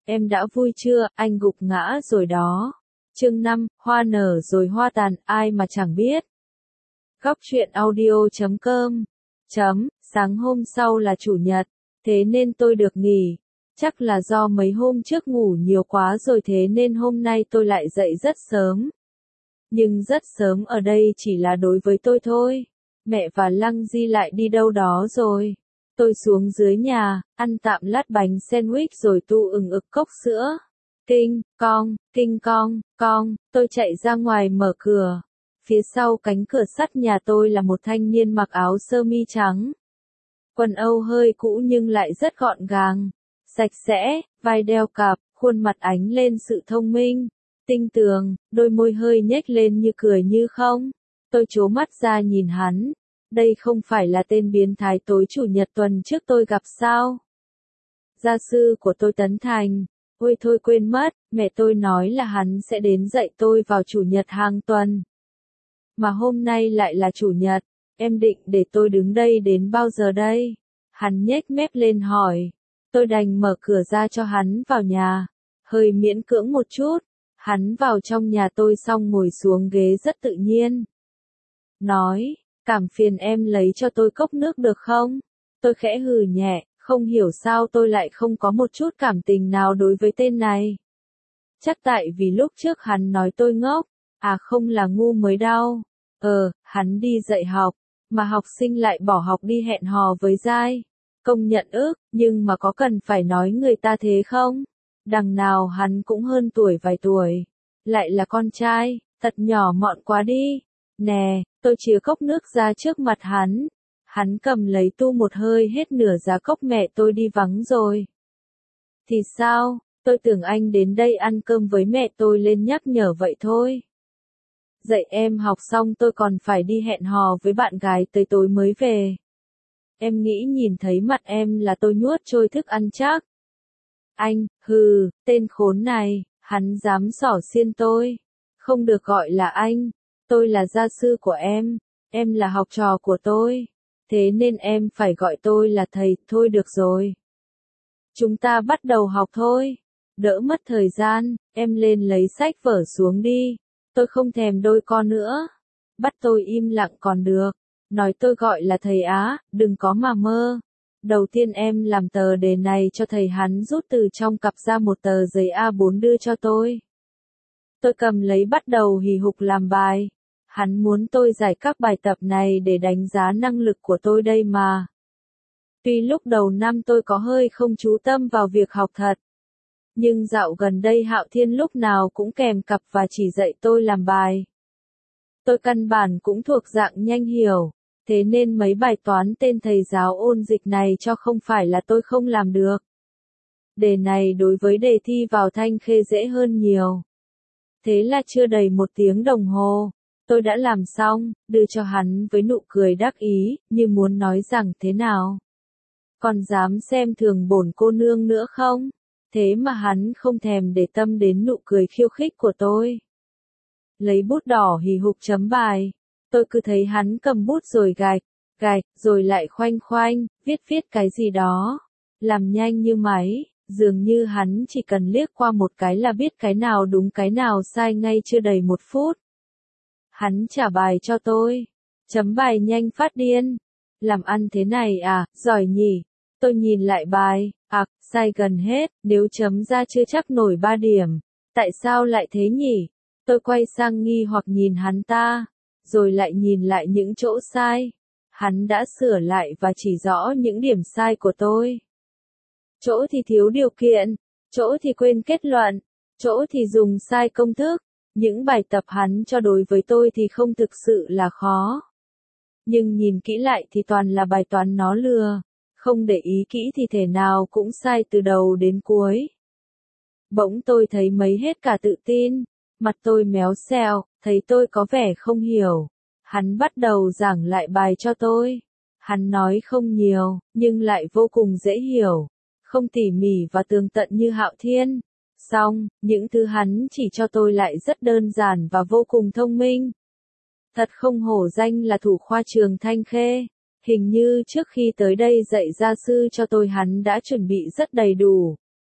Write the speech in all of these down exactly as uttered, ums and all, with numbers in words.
Em đã vui chưa, anh gục ngã rồi đó. Chương năm, hoa nở rồi hoa tàn, ai mà chẳng biết. Góc truyện audio chấm com. Chấm, sáng hôm sau là chủ nhật, thế nên tôi được nghỉ. Chắc là do mấy hôm trước ngủ nhiều quá rồi thế nên hôm nay tôi lại dậy rất sớm. Nhưng rất sớm ở đây chỉ là đối với tôi thôi. Mẹ và Lăng Di lại đi đâu đó rồi. Tôi xuống dưới nhà, ăn tạm lát bánh sandwich rồi tu ừng ực cốc sữa. Kinh, cong, kinh cong, cong, tôi chạy ra ngoài mở cửa. Phía sau cánh cửa sắt nhà tôi là một thanh niên mặc áo sơ mi trắng. Quần âu hơi cũ nhưng lại rất gọn gàng, sạch sẽ, vai đeo cặp, khuôn mặt ánh lên sự thông minh, tinh tường, đôi môi hơi nhếch lên như cười như không. Tôi trố mắt ra nhìn hắn. Đây không phải là tên biến thái tối chủ nhật tuần trước tôi gặp sao? Gia sư của tôi Tấn Thành. Ôi thôi quên mất, mẹ tôi nói là hắn sẽ đến dạy tôi vào chủ nhật hàng tuần. Mà hôm nay lại là chủ nhật, em định để tôi đứng đây đến bao giờ đây? Hắn nhếch mép lên hỏi. Tôi đành mở cửa ra cho hắn vào nhà. Hơi miễn cưỡng một chút, hắn vào trong nhà tôi xong ngồi xuống ghế rất tự nhiên. Nói, cảm phiền em lấy cho tôi cốc nước được không? Tôi khẽ hừ nhẹ, không hiểu sao tôi lại không có một chút cảm tình nào đối với tên này. Chắc tại vì lúc trước hắn nói tôi ngốc, à không là ngu mới đau. Ờ, hắn đi dạy học, mà học sinh lại bỏ học đi hẹn hò với giai. Công nhận ức, nhưng mà có cần phải nói người ta thế không? Đằng nào hắn cũng hơn tuổi vài tuổi. Lại là con trai, thật nhỏ mọn quá đi. Nè, tôi chìa cốc nước ra trước mặt hắn. Hắn cầm lấy tu một hơi hết nửa giá cốc mẹ tôi đi vắng rồi. Thì sao, tôi tưởng anh đến đây ăn cơm với mẹ tôi lên nhắc nhở vậy thôi. Dạy em học xong tôi còn phải đi hẹn hò với bạn gái tới tối mới về. Em nghĩ nhìn thấy mặt em là tôi nuốt trôi thức ăn chắc. Anh, hừ, tên khốn này, hắn dám xỏ xiên tôi. Không được gọi là anh. Tôi là gia sư của em, em là học trò của tôi, thế nên em phải gọi tôi là thầy, thôi được rồi. Chúng ta bắt đầu học thôi, đỡ mất thời gian, em lên lấy sách vở xuống đi, tôi không thèm đôi con nữa. Bắt tôi im lặng còn được, nói tôi gọi là thầy á, đừng có mà mơ. Đầu tiên em làm tờ đề này cho thầy, hắn rút từ trong cặp ra một tờ giấy A bốn đưa cho tôi. Tôi cầm lấy bắt đầu hì hục làm bài. Hắn muốn tôi giải các bài tập này để đánh giá năng lực của tôi đây mà. Tuy lúc đầu năm tôi có hơi không chú tâm vào việc học thật. Nhưng dạo gần đây Hạo Thiên lúc nào cũng kèm cặp và chỉ dạy tôi làm bài. Tôi căn bản cũng thuộc dạng nhanh hiểu. Thế nên mấy bài toán tên thầy giáo ôn dịch này cho không phải là tôi không làm được. Đề này đối với đề thi vào Thanh Khê dễ hơn nhiều. Thế là chưa đầy một tiếng đồng hồ. Tôi đã làm xong, đưa cho hắn với nụ cười đắc ý, như muốn nói rằng thế nào. Còn dám xem thường bổn cô nương nữa không? Thế mà hắn không thèm để tâm đến nụ cười khiêu khích của tôi. Lấy bút đỏ hì hục chấm bài. Tôi cứ thấy hắn cầm bút rồi gạch, gạch, rồi lại khoanh khoanh, viết viết cái gì đó. Làm nhanh như máy, dường như hắn chỉ cần liếc qua một cái là biết cái nào đúng cái nào sai ngay chưa đầy một phút. Hắn trả bài cho tôi. Chấm bài nhanh phát điên. Làm ăn thế này à, giỏi nhỉ. Tôi nhìn lại bài, à, sai gần hết, nếu chấm ra chưa chắc nổi ba điểm. Tại sao lại thế nhỉ? Tôi quay sang nghi hoặc nhìn hắn ta, rồi lại nhìn lại những chỗ sai. Hắn đã sửa lại và chỉ rõ những điểm sai của tôi. Chỗ thì thiếu điều kiện, chỗ thì quên kết luận, chỗ thì dùng sai công thức. Những bài tập hắn cho đối với tôi thì không thực sự là khó. Nhưng nhìn kỹ lại thì toàn là bài toán nó lừa. Không để ý kỹ thì thể nào cũng sai từ đầu đến cuối. Bỗng tôi thấy mấy hết cả tự tin. Mặt tôi méo xẹo, thấy tôi có vẻ không hiểu. Hắn bắt đầu giảng lại bài cho tôi. Hắn nói không nhiều, nhưng lại vô cùng dễ hiểu. Không tỉ mỉ và tường tận như Hạo Thiên. Xong, những thứ hắn chỉ cho tôi lại rất đơn giản và vô cùng thông minh. Thật không hổ danh là thủ khoa trường Thanh Khê. Hình như trước khi tới đây dạy gia sư cho tôi hắn đã chuẩn bị rất đầy đủ.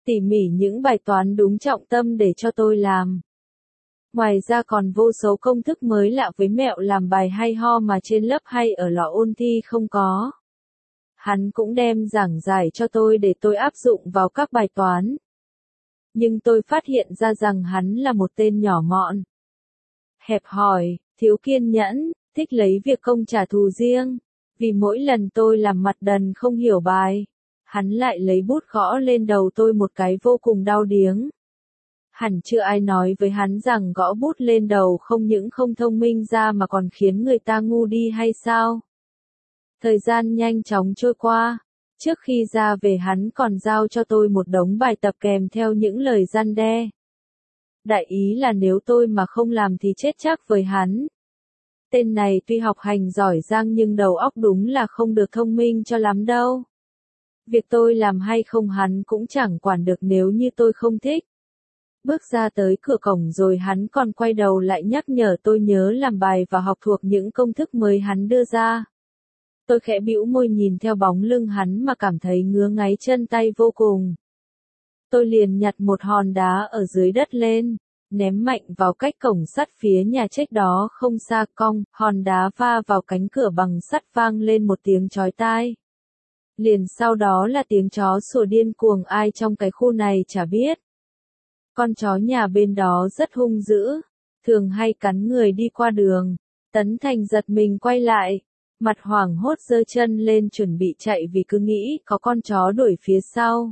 tỉ mỉ những bài toán đúng trọng tâm để cho tôi làm. Ngoài ra còn vô số công thức mới lạ với mẹo làm bài hay ho mà trên lớp hay ở lò ôn thi không có. Hắn cũng đem giảng giải cho tôi để tôi áp dụng vào các bài toán. Nhưng tôi phát hiện ra rằng hắn là một tên nhỏ mọn, hẹp hòi, thiếu kiên nhẫn, thích lấy việc công trả thù riêng. Vì mỗi lần tôi làm mặt đần không hiểu bài, hắn lại lấy bút gõ lên đầu tôi một cái vô cùng đau điếng. Hẳn chưa ai nói với hắn rằng gõ bút lên đầu không những không thông minh ra mà còn khiến người ta ngu đi hay sao? Thời gian nhanh chóng trôi qua. Trước khi ra về hắn còn giao cho tôi một đống bài tập kèm theo những lời răn đe. Đại ý là nếu tôi mà không làm thì chết chắc với hắn. Tên này tuy học hành giỏi giang nhưng đầu óc đúng là không được thông minh cho lắm đâu. Việc tôi làm hay không hắn cũng chẳng quản được nếu như tôi không thích. Bước ra tới cửa cổng rồi hắn còn quay đầu lại nhắc nhở tôi nhớ làm bài và học thuộc những công thức mới hắn đưa ra. Tôi khẽ bĩu môi nhìn theo bóng lưng hắn mà cảm thấy ngứa ngáy chân tay vô cùng. Tôi liền nhặt một hòn đá ở dưới đất lên, ném mạnh vào cách cổng sắt phía nhà trách đó không xa, cong, hòn đá va vào cánh cửa bằng sắt vang lên một tiếng chói tai. Liền sau đó là tiếng chó sủa điên cuồng, ai trong cái khu này chả biết. Con chó nhà bên đó rất hung dữ, thường hay cắn người đi qua đường. Tấn Thành giật mình quay lại, mặt hoảng hốt giơ chân lên chuẩn bị chạy vì cứ nghĩ có con chó đuổi phía sau.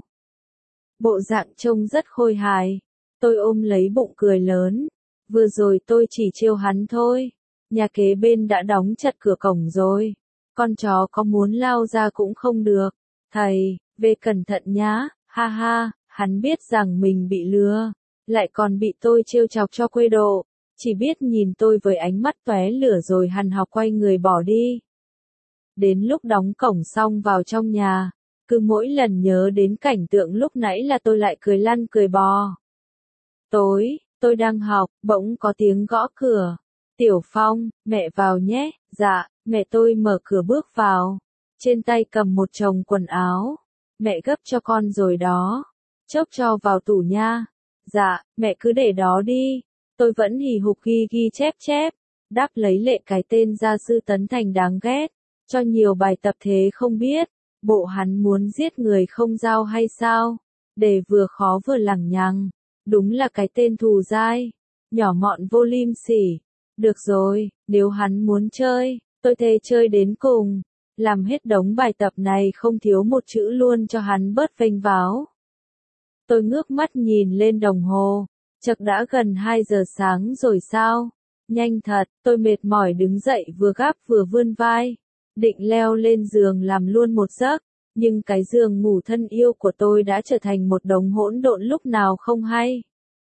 Bộ dạng trông rất khôi hài. Tôi ôm lấy bụng cười lớn. Vừa rồi tôi chỉ trêu hắn thôi. Nhà kế bên đã đóng chặt cửa cổng rồi. Con chó có muốn lao ra cũng không được. Thầy, về cẩn thận nhá, ha ha, hắn biết rằng mình bị lừa, lại còn bị tôi trêu chọc cho quê độ. Chỉ biết nhìn tôi với ánh mắt tóe lửa rồi hằn học quay người bỏ đi. Đến lúc đóng cổng xong vào trong nhà, cứ mỗi lần nhớ đến cảnh tượng lúc nãy là tôi lại cười lăn cười bò. Tối, tôi đang học, bỗng có tiếng gõ cửa. Tiểu Phong, mẹ vào nhé. Dạ, mẹ. Tôi mở cửa bước vào. Trên tay cầm một chồng quần áo. Mẹ gấp cho con rồi đó. Chốc cho vào tủ nha. Dạ, mẹ cứ để đó đi. Tôi vẫn hì hục ghi ghi chép chép. Đáp lấy lệ cái tên gia sư Tấn Thành đáng ghét. Cho nhiều bài tập thế không biết. Bộ hắn muốn giết người không giao hay sao? Đề vừa khó vừa lằng nhằng. Đúng là cái tên thù dai. Nhỏ mọn vô liêm sỉ. Được rồi, nếu hắn muốn chơi, tôi thề chơi đến cùng. Làm hết đống bài tập này không thiếu một chữ luôn cho hắn bớt vênh váo. Tôi ngước mắt nhìn lên đồng hồ. Chậc đã gần hai giờ sáng rồi sao? Nhanh thật, tôi mệt mỏi đứng dậy vừa gáp vừa vươn vai. Định leo lên giường làm luôn một giấc. Nhưng cái giường ngủ thân yêu của tôi đã trở thành một đống hỗn độn lúc nào không hay.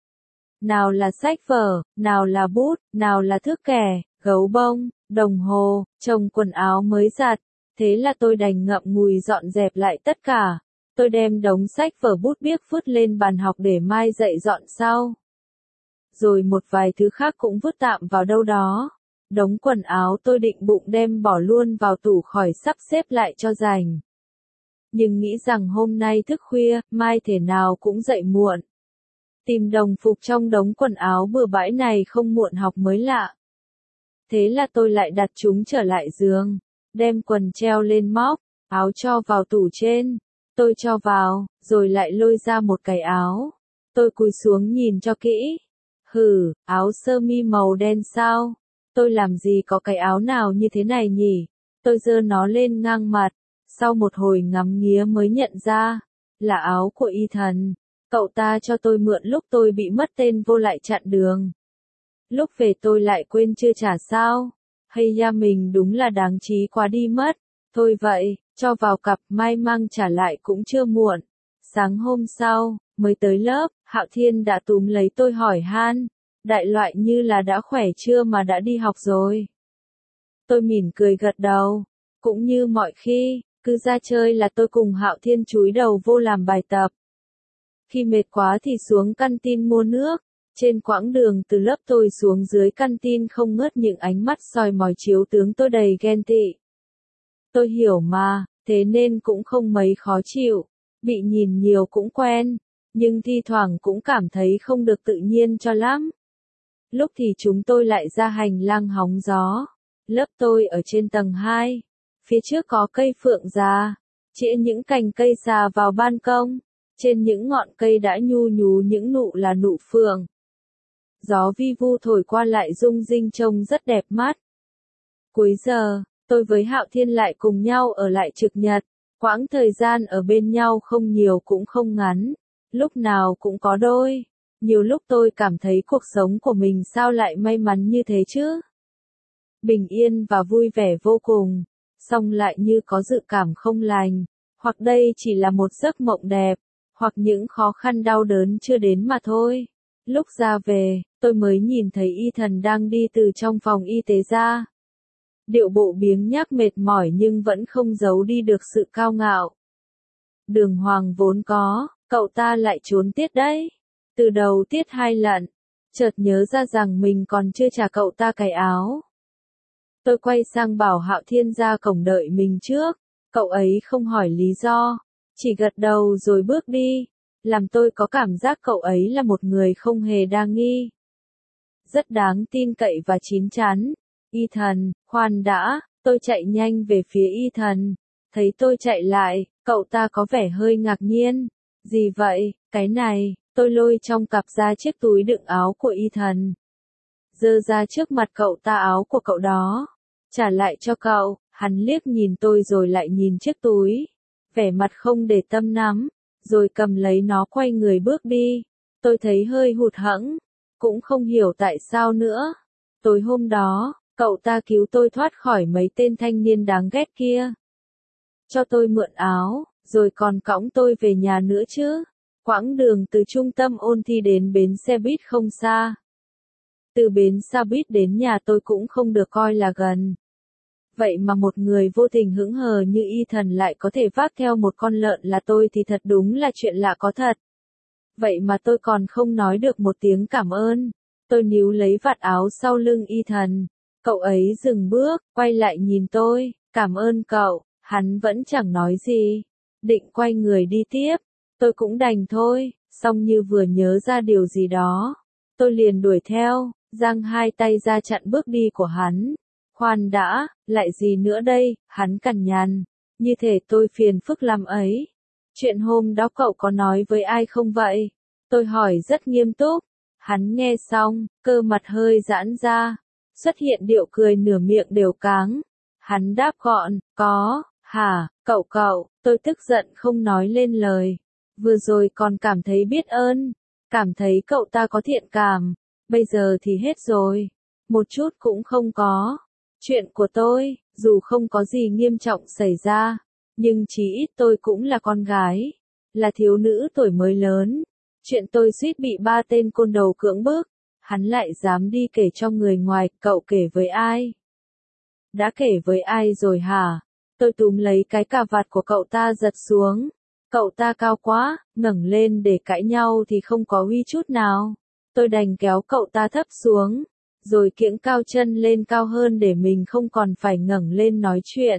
Nào là sách vở, nào là bút, nào là thước kẻ, gấu bông, đồng hồ, chồng quần áo mới giặt. Thế là tôi đành ngậm ngùi dọn dẹp lại tất cả. Tôi đem đống sách vở bút biếc phứt lên bàn học để mai dậy dọn sau. Rồi một vài thứ khác cũng vứt tạm vào đâu đó. Đống quần áo tôi định bụng đem bỏ luôn vào tủ khỏi sắp xếp lại cho rảnh. Nhưng nghĩ rằng hôm nay thức khuya, mai thể nào cũng dậy muộn. Tìm đồng phục trong đống quần áo bừa bãi này không muộn học mới lạ. Thế là tôi lại đặt chúng trở lại giường, đem quần treo lên móc, áo cho vào tủ trên. Tôi cho vào, rồi lại lôi ra một cái áo. Tôi cúi xuống nhìn cho kỹ. Hừ, áo sơ mi màu đen sao? Tôi làm gì có cái áo nào như thế này nhỉ? Tôi giơ nó lên ngang mặt. Sau một hồi ngắm nghía mới nhận ra, là áo của Y Thần. Cậu ta cho tôi mượn lúc tôi bị mất tên vô lại chặn đường. Lúc về tôi lại quên chưa trả sao? Hay da mình đúng là đáng trí quá đi mất. Thôi vậy, cho vào cặp mai mang trả lại cũng chưa muộn. Sáng hôm sau, mới tới lớp, Hạo Thiên đã túm lấy tôi hỏi han. Đại loại như là đã khỏe chưa mà đã đi học rồi. Tôi mỉm cười gật đầu. Cũng như mọi khi, cứ ra chơi là tôi cùng Hạo Thiên chúi đầu vô làm bài tập. Khi mệt quá thì xuống căn tin mua nước. Trên quãng đường từ lớp tôi xuống dưới căn tin không ngớt những ánh mắt soi mói chiếu tướng tôi đầy ghen tị. Tôi hiểu mà, thế nên cũng không mấy khó chịu. Bị nhìn nhiều cũng quen. nhưng thi thoảng cũng cảm thấy không được tự nhiên cho lắm. Lúc thì chúng tôi lại ra hành lang hóng gió. Lớp tôi ở trên tầng hai. Phía trước có cây phượng già, chĩa những cành cây xà vào ban công. Trên những ngọn cây đã nhu nhú những nụ là nụ phượng. Gió vi vu thổi qua lại rung rinh trông rất đẹp mắt. Cuối giờ, tôi với Hạo Thiên lại cùng nhau ở lại trực nhật. Quãng thời gian ở bên nhau không nhiều cũng không ngắn. Lúc nào cũng có đôi. Nhiều lúc tôi cảm thấy cuộc sống của mình sao lại may mắn như thế chứ. Bình yên và vui vẻ vô cùng. Song lại như có dự cảm không lành. Hoặc đây chỉ là một giấc mộng đẹp. Hoặc những khó khăn đau đớn chưa đến mà thôi. Lúc ra về, tôi mới nhìn thấy Y Thần đang đi từ trong phòng y tế ra. Điệu bộ biếng nhác mệt mỏi nhưng vẫn không giấu đi được sự cao ngạo. Đường Hoàng vốn có, cậu ta lại trốn tiết đấy. Từ đầu tiết hai lận, chợt nhớ ra rằng mình còn chưa trả cậu ta cái áo. Tôi quay sang bảo Hạo Thiên ra cổng đợi mình trước, cậu ấy không hỏi lý do, chỉ gật đầu rồi bước đi, làm tôi có cảm giác cậu ấy là một người không hề đa nghi. Rất đáng tin cậy và chín chắn. Y Thần, khoan đã, tôi chạy nhanh về phía Y Thần. Thấy tôi chạy lại, cậu ta có vẻ hơi ngạc nhiên. Gì vậy, cái này, tôi lôi trong cặp ra chiếc túi đựng áo của Y Thần. Giơ ra trước mặt cậu ta áo của cậu đó. Trả lại cho cậu, hắn liếc nhìn tôi rồi lại nhìn chiếc túi. Vẻ mặt không để tâm lắm, rồi cầm lấy nó quay người bước đi. Tôi thấy hơi hụt hẫng, cũng không hiểu tại sao nữa. Tối hôm đó, cậu ta cứu tôi thoát khỏi mấy tên thanh niên đáng ghét kia. Cho tôi mượn áo, rồi còn cõng tôi về nhà nữa chứ. Quãng đường từ trung tâm ôn thi đến bến xe buýt không xa. Từ bến xe buýt đến nhà tôi cũng không được coi là gần. Vậy mà một người vô tình hững hờ như Y Thần lại có thể vác theo một con lợn là tôi thì thật đúng là chuyện lạ có thật. Vậy mà tôi còn không nói được một tiếng cảm ơn. Tôi níu lấy vạt áo sau lưng Y Thần. Cậu ấy dừng bước, quay lại nhìn tôi, cảm ơn cậu, hắn vẫn chẳng nói gì. Định quay người đi tiếp, tôi cũng đành thôi, song như vừa nhớ ra điều gì đó. Tôi liền đuổi theo, giang hai tay ra chặn bước đi của hắn. Khoan đã, lại gì nữa đây, hắn cằn nhằn. Như thể tôi phiền phức lắm ấy. Chuyện hôm đó cậu có nói với ai không vậy? Tôi hỏi rất nghiêm túc. Hắn nghe xong, cơ mặt hơi giãn ra. Xuất hiện điệu cười nửa miệng đều cáng. Hắn đáp gọn, có, hả, cậu cậu, tôi tức giận không nói lên lời. Vừa rồi còn cảm thấy biết ơn, cảm thấy cậu ta có thiện cảm, bây giờ thì hết rồi. Một chút cũng không có. Chuyện của tôi, dù không có gì nghiêm trọng xảy ra, nhưng chí ít tôi cũng là con gái, là thiếu nữ tuổi mới lớn. Chuyện tôi suýt bị ba tên côn đầu cưỡng bức. Hắn lại dám đi kể cho người ngoài, cậu kể với ai? Đã kể với ai rồi hả? Tôi túm lấy cái cà vạt của cậu ta giật xuống. Cậu ta cao quá, ngẩng lên để cãi nhau thì không có uy chút nào. Tôi đành kéo cậu ta thấp xuống, rồi kiễng cao chân lên cao hơn để mình không còn phải ngẩng lên nói chuyện.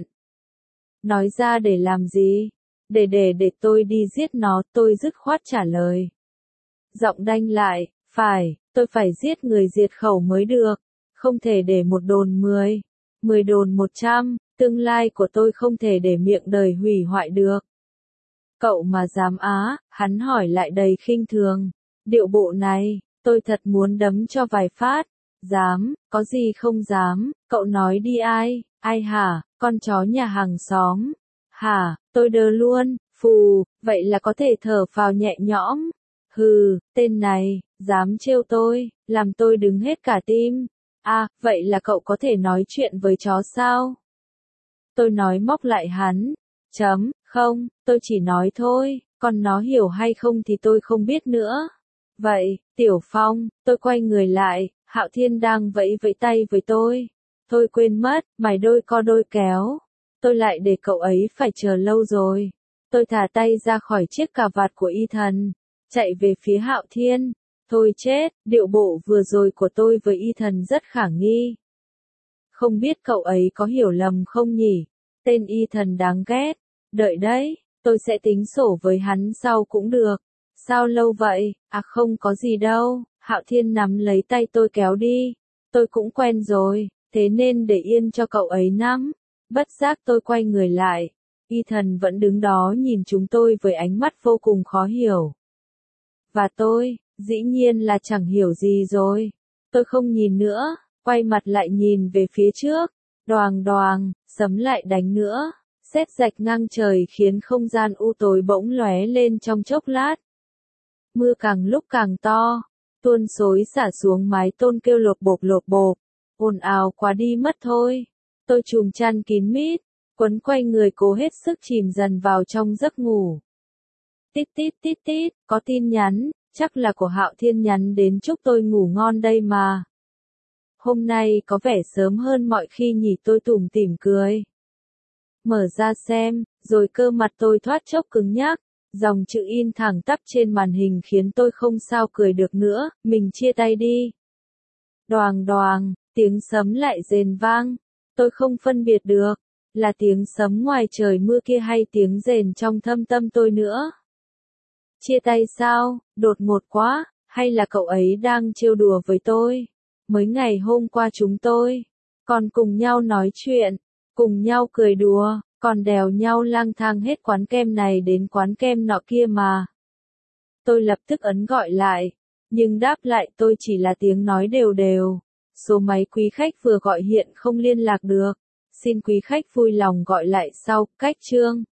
Nói ra để làm gì? Để để để tôi đi giết nó, tôi dứt khoát trả lời. Giọng đanh lại, phải, tôi phải giết người diệt khẩu mới được, không thể để một đồn mười, mười đồn một trăm, tương lai của tôi không thể để miệng đời hủy hoại được. Cậu mà dám á, hắn hỏi lại đầy khinh thường, điệu bộ này, tôi thật muốn đấm cho vài phát, dám, có gì không dám, cậu nói đi ai, ai hả, con chó nhà hàng xóm, hả, tôi đơ luôn, phù, vậy là có thể thở phào nhẹ nhõm. Hừ, tên này, dám trêu tôi, làm tôi đứng hết cả tim. À, vậy là cậu có thể nói chuyện với chó sao? Tôi nói móc lại hắn. Chấm, không, tôi chỉ nói thôi, còn nó hiểu hay không thì tôi không biết nữa. Vậy, Tiểu Phong, tôi quay người lại, Hạo Thiên đang vẫy vẫy tay với tôi. Tôi quên mất, mày đôi co đôi kéo. Tôi lại để cậu ấy phải chờ lâu rồi. Tôi thả tay ra khỏi chiếc cà vạt của Y Thần. Chạy về phía Hạo Thiên. Thôi chết, điệu bộ vừa rồi của tôi với Y Thần rất khả nghi. Không biết cậu ấy có hiểu lầm không nhỉ? Tên Y Thần đáng ghét. Đợi đấy, tôi sẽ tính sổ với hắn sau cũng được. Sao lâu vậy? À không có gì đâu, Hạo Thiên nắm lấy tay tôi kéo đi. Tôi cũng quen rồi, thế nên để yên cho cậu ấy nắm. Bất giác tôi quay người lại. Ethan vẫn đứng đó nhìn chúng tôi với ánh mắt vô cùng khó hiểu. Và tôi, dĩ nhiên là chẳng hiểu gì rồi. Tôi không nhìn nữa, quay mặt lại nhìn về phía trước. Đoàng đoàng, sấm lại đánh nữa. Sét rạch ngang trời khiến không gian u tối bỗng lóe lên trong chốc lát. Mưa càng lúc càng to, tuôn xối xả xuống mái tôn kêu lột bộp lột bộp, ồn ào quá đi mất thôi. Tôi trùm chăn kín mít, quấn quay người cố hết sức chìm dần vào trong giấc ngủ. Tít tít tít tít, có tin nhắn, chắc là của Hạo Thiên nhắn đến chúc tôi ngủ ngon đây mà. Hôm nay có vẻ sớm hơn mọi khi nhỉ, tôi tủm tỉm cười. Mở ra xem, rồi cơ mặt tôi thoát chốc cứng nhắc. Dòng chữ in thẳng tắp trên màn hình khiến tôi không sao cười được nữa, mình chia tay đi. Đoàng đoàng, tiếng sấm lại rền vang. Tôi không phân biệt được, là tiếng sấm ngoài trời mưa kia hay tiếng rền trong thâm tâm tôi nữa. Chia tay sao, đột ngột quá, hay là cậu ấy đang trêu đùa với tôi? Mới ngày hôm qua chúng tôi còn cùng nhau nói chuyện, cùng nhau cười đùa, còn đèo nhau lang thang hết quán kem này đến quán kem nọ kia mà. Tôi lập tức ấn gọi lại, nhưng đáp lại tôi chỉ là tiếng nói đều đều. Số máy quý khách vừa gọi hiện không liên lạc được. Xin quý khách vui lòng gọi lại sau, cách chương.